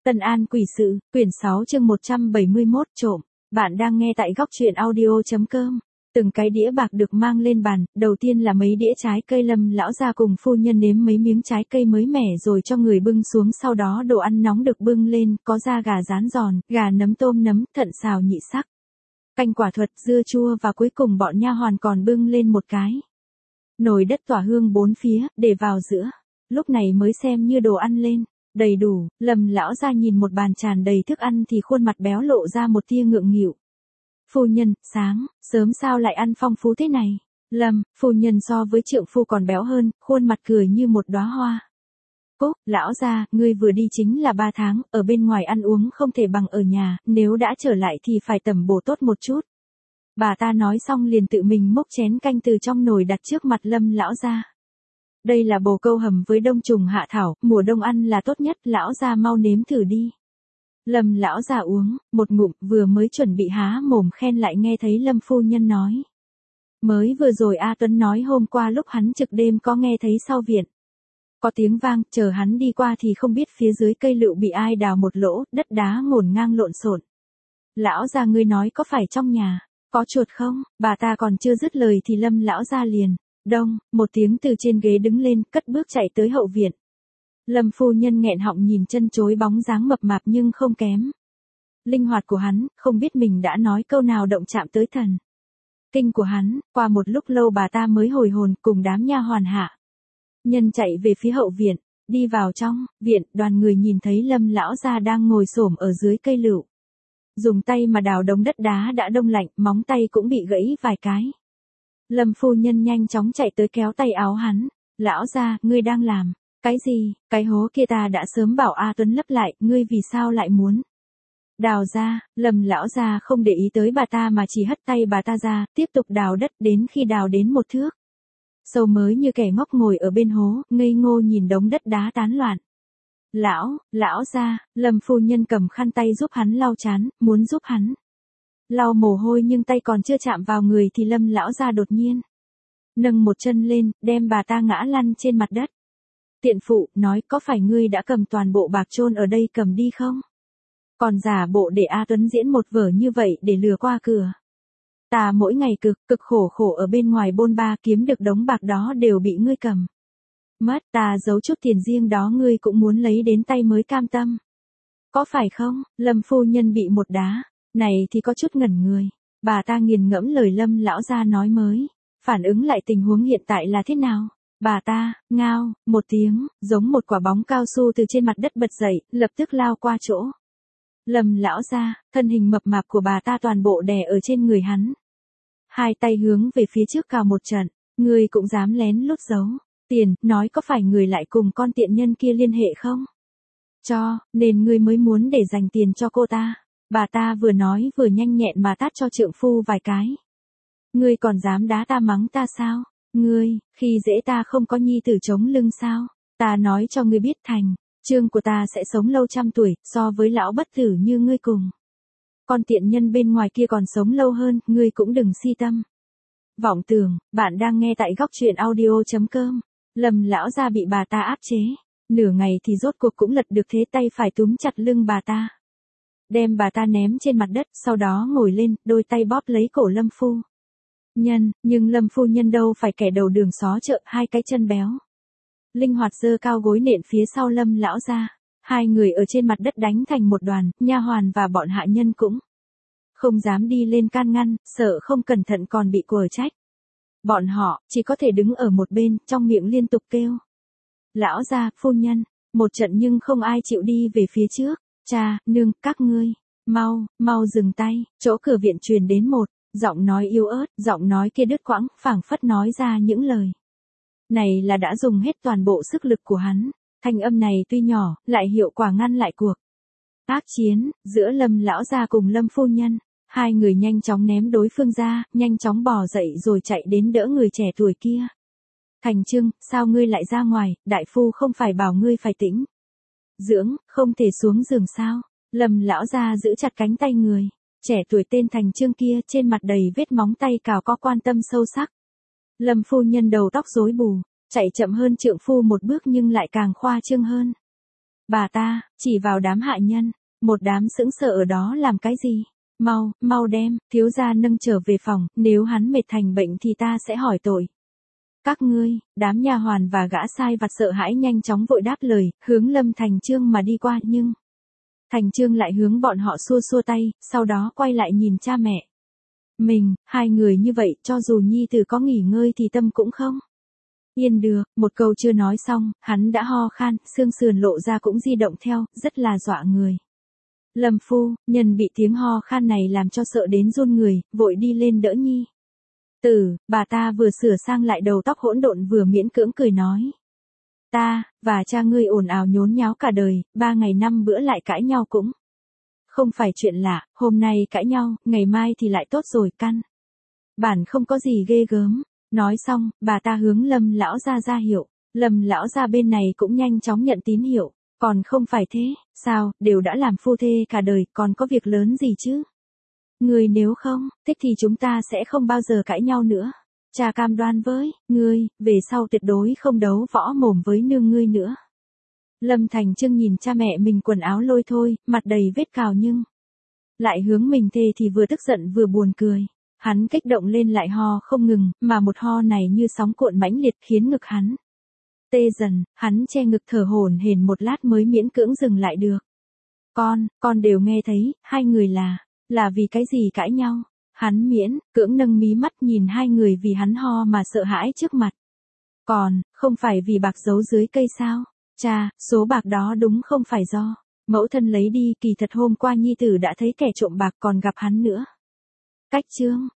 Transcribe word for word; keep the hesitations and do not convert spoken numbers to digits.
Tân An quỷ sự, quyển sáu chương một trăm bảy mươi mốt trộm. Bạn đang nghe tại góc truyện audio.com. Từng cái đĩa bạc được mang lên bàn, đầu tiên là mấy đĩa trái cây. Lâm lão gia cùng phu nhân nếm mấy miếng trái cây mới mẻ rồi cho người bưng xuống, sau đó đồ ăn nóng được bưng lên, có da gà rán giòn, gà nấm tôm nấm, thận xào nhị sắc, canh quả thuật, dưa chua và cuối cùng bọn nha hoàn còn bưng lên một cái nồi đất tỏa hương bốn phía, để vào giữa. Lúc này mới xem như đồ ăn lên đầy đủ. Lâm lão gia nhìn một bàn tràn đầy thức ăn thì khuôn mặt béo lộ ra một tia ngượng nghịu. Phu nhân, sáng sớm sao lại ăn phong phú thế này? Lâm, phu nhân so với trượng phu còn béo hơn, khuôn mặt cười như một đóa hoa. Cúc, lão gia, ngươi vừa đi chính là ba tháng, ở bên ngoài ăn uống không thể bằng ở nhà, nếu đã trở lại thì phải tẩm bổ tốt một chút. Bà ta nói xong liền tự mình múc chén canh từ trong nồi đặt trước mặt Lâm lão gia. Đây là bồ câu hầm với đông trùng hạ thảo, mùa đông ăn là tốt nhất, lão gia mau nếm thử đi. Lâm lão gia uống một ngụm, vừa mới chuẩn bị há mồm khen lại nghe thấy Lâm phu nhân nói. Mới vừa rồi A Tuấn nói hôm qua lúc hắn trực đêm có nghe thấy sau viện có tiếng vang, chờ hắn đi qua thì không biết phía dưới cây lựu bị ai đào một lỗ, đất đá ngổn ngang lộn xộn. Lão gia ngươi nói có phải trong nhà có chuột không? Bà ta còn chưa dứt lời thì Lâm lão gia liền đông, một tiếng từ trên ghế đứng lên, cất bước chạy tới hậu viện. Lâm phu nhân nghẹn họng nhìn chân chối bóng dáng mập mạp nhưng không kém linh hoạt của hắn, không biết mình đã nói câu nào động chạm tới thần kinh của hắn. Qua một lúc lâu bà ta mới hồi hồn, cùng đám nha hoàn hạ nhân chạy về phía hậu viện. Đi vào trong viện, đoàn người nhìn thấy Lâm lão gia đang ngồi xổm ở dưới cây lựu, dùng tay mà đào đống đất đá đã đông lạnh, móng tay cũng bị gãy vài cái. Lâm phu nhân nhanh chóng chạy tới kéo tay áo hắn. Lão gia, ngươi đang làm cái gì? Cái hố kia ta đã sớm bảo A Tuấn lấp lại, ngươi vì sao lại muốn đào ra? Lâm lão gia không để ý tới bà ta mà chỉ hất tay bà ta ra, tiếp tục đào đất đến khi đào đến một thước sâu mới như kẻ ngốc ngồi ở bên hố, ngây ngô nhìn đống đất đá tán loạn. Lão, lão gia, Lâm phu nhân cầm khăn tay giúp hắn lau trán, muốn giúp hắn lau mồ hôi nhưng tay còn chưa chạm vào người thì Lâm lão gia đột nhiên nâng một chân lên, đem bà ta ngã lăn trên mặt đất. Tiện phụ, nói có phải ngươi đã cầm toàn bộ bạc chôn ở đây cầm đi không? Còn giả bộ để A Tuấn diễn một vở như vậy để lừa qua cửa. Ta mỗi ngày cực, cực khổ khổ ở bên ngoài bôn ba kiếm được đống bạc đó đều bị ngươi cầm mất, ta giấu chút tiền riêng đó ngươi cũng muốn lấy đến tay mới cam tâm. Có phải không? Lâm phu nhân bị một đá này thì có chút ngẩn người. Bà ta nghiền ngẫm lời Lâm lão gia nói mới phản ứng lại tình huống hiện tại là thế nào. Bà ta ngao một tiếng, giống một quả bóng cao su từ trên mặt đất bật dậy, lập tức lao qua chỗ Lâm lão gia. Thân hình mập mạp của bà ta toàn bộ đè ở trên người hắn, hai tay hướng về phía trước cào một trận. Ngươi cũng dám lén lút giấu tiền, nói có phải người lại cùng con tiện nhân kia liên hệ không? Cho nên ngươi mới muốn để dành tiền cho cô ta. Bà ta vừa nói vừa nhanh nhẹn mà tát cho trượng phu vài cái. Ngươi còn dám đá ta mắng ta sao? Ngươi, khi dễ ta không có nhi tử chống lưng sao? Ta nói cho ngươi biết thành, chương của ta sẽ sống lâu trăm tuổi, so với lão bất tử như ngươi cùng con tiện nhân bên ngoài kia còn sống lâu hơn, ngươi cũng đừng si tâm vọng tưởng. Bạn đang nghe tại góc truyện audio.com. Lâm lão gia bị bà ta áp chế nửa ngày thì rốt cuộc cũng lật được thế, tay phải túm chặt lưng bà ta, đem bà ta ném trên mặt đất, sau đó ngồi lên, đôi tay bóp lấy cổ Lâm phu nhân. Nhưng Lâm phu nhân đâu phải kẻ đầu đường xó chợ, hai cái chân béo linh hoạt giơ cao gối nện phía sau Lâm lão gia. Hai người ở trên mặt đất đánh thành một đoàn, nha hoàn và bọn hạ nhân cũng không dám đi lên can ngăn, sợ không cẩn thận còn bị quở trách. Bọn họ chỉ có thể đứng ở một bên, trong miệng liên tục kêu lão gia, phu nhân, một trận nhưng không ai chịu đi về phía trước. Cha, nương, các ngươi mau, mau dừng tay. Chỗ cửa viện truyền đến một giọng nói yếu ớt, giọng nói kia đứt quãng, phảng phất nói ra những lời này là đã dùng hết toàn bộ sức lực của hắn. Thanh âm này tuy nhỏ, lại hiệu quả ngăn lại cuộc ác chiến giữa Lâm lão gia cùng Lâm phu nhân. Hai người nhanh chóng ném đối phương ra, nhanh chóng bò dậy rồi chạy đến đỡ người trẻ tuổi kia. Thành Trưng, sao ngươi lại ra ngoài? Đại phu không phải bảo ngươi phải tĩnh dưỡng, không thể xuống giường sao? Lâm lão gia giữ chặt cánh tay người trẻ tuổi tên Thành Trương kia, trên mặt đầy vết móng tay cào, có quan tâm sâu sắc. Lâm phu nhân đầu tóc rối bù, chạy chậm hơn trượng phu một bước nhưng lại càng khoa trương hơn. Bà ta, chỉ vào đám hạ nhân, một đám sững sờ ở đó làm cái gì? Mau, mau đem, thiếu gia nâng trở về phòng, nếu hắn mệt thành bệnh thì ta sẽ hỏi tội. Các ngươi, đám nha hoàn và gã sai vặt sợ hãi nhanh chóng vội đáp lời, hướng Lâm Thành Trương mà đi qua, nhưng Thành Trương lại hướng bọn họ xua xua tay, sau đó quay lại nhìn cha mẹ. Mình, hai người như vậy, cho dù nhi tử có nghỉ ngơi thì tâm cũng không yên được, một câu chưa nói xong, hắn đã ho khan, xương sườn lộ ra cũng di động theo, rất là dọa người. Lâm phu, nhân bị tiếng ho khan này làm cho sợ đến run người, vội đi lên đỡ nhi tử, bà ta vừa sửa sang lại đầu tóc hỗn độn vừa miễn cưỡng cười nói. Ta, và cha ngươi ồn ào nhốn nháo cả đời, ba ngày năm bữa lại cãi nhau cũng không phải chuyện lạ, hôm nay cãi nhau, ngày mai thì lại tốt rồi, căn bản không có gì ghê gớm. Nói xong, bà ta hướng Lâm lão gia ra hiệu, Lâm lão gia bên này cũng nhanh chóng nhận tín hiệu, còn không phải thế, sao, đều đã làm phu thê cả đời, còn có việc lớn gì chứ? Ngươi nếu không, thích thì chúng ta sẽ không bao giờ cãi nhau nữa. Cha cam đoan với, ngươi, về sau tuyệt đối không đấu võ mồm với nương ngươi nữa. Lâm Thành Trương nhìn cha mẹ mình quần áo lôi thôi, mặt đầy vết cào nhưng lại hướng mình thề thì vừa tức giận vừa buồn cười. Hắn kích động lên lại ho không ngừng, mà một ho này như sóng cuộn mãnh liệt khiến ngực hắn tê dần, hắn che ngực thở hổn hển một lát mới miễn cưỡng dừng lại được. Con, con đều nghe thấy, hai người là, là vì cái gì cãi nhau? Hắn miễn, cưỡng nâng mí mắt nhìn hai người vì hắn ho mà sợ hãi trước mặt. Còn, không phải vì bạc giấu dưới cây sao? Cha, số bạc đó đúng không phải do mẫu thân lấy đi, kỳ thật hôm qua nhi tử đã thấy kẻ trộm bạc còn gặp hắn nữa. Cách chương